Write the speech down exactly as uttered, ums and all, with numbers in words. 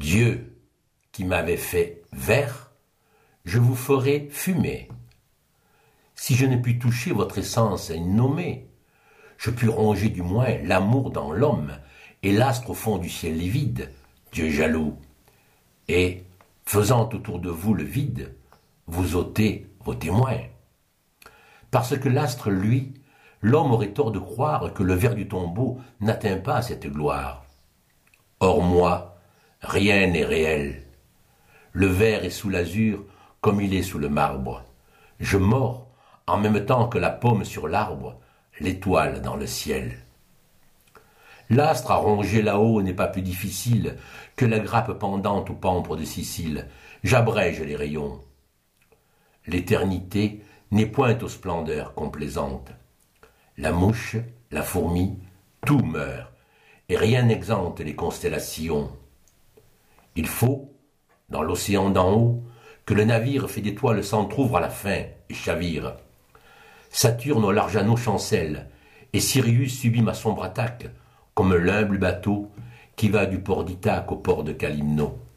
Dieu, qui m'avait fait vert, je vous ferai fumer. Si je ne puis toucher votre essence nommée, je puis ronger du moins l'amour dans l'homme et l'astre au fond du ciel livide, Dieu jaloux. Et, faisant autour de vous le vide, vous ôtez vos témoins. Parce que l'astre, lui, l'homme aurait tort de croire que le ver du tombeau n'atteint pas cette gloire. Or moi, rien n'est réel. Le ver est sous l'azur comme il est sous le marbre. Je mords en même temps que la pomme sur l'arbre, l'étoile dans le ciel. L'astre à ronger là-haut n'est pas plus difficile que la grappe pendante au pampre de Sicile. J'abrège les rayons. L'éternité n'est point aux splendeurs complaisantes. La mouche, la fourmi, tout meurt, et rien n'exempte les constellations. Il faut, dans l'océan d'en haut, que le navire fait d'étoiles s'entr'ouvre à la fin et chavire. Saturne au large anneau chancelle, et Sirius subit ma sombre attaque, comme l'humble bateau qui va du port d'Ithaque au port de Calymno.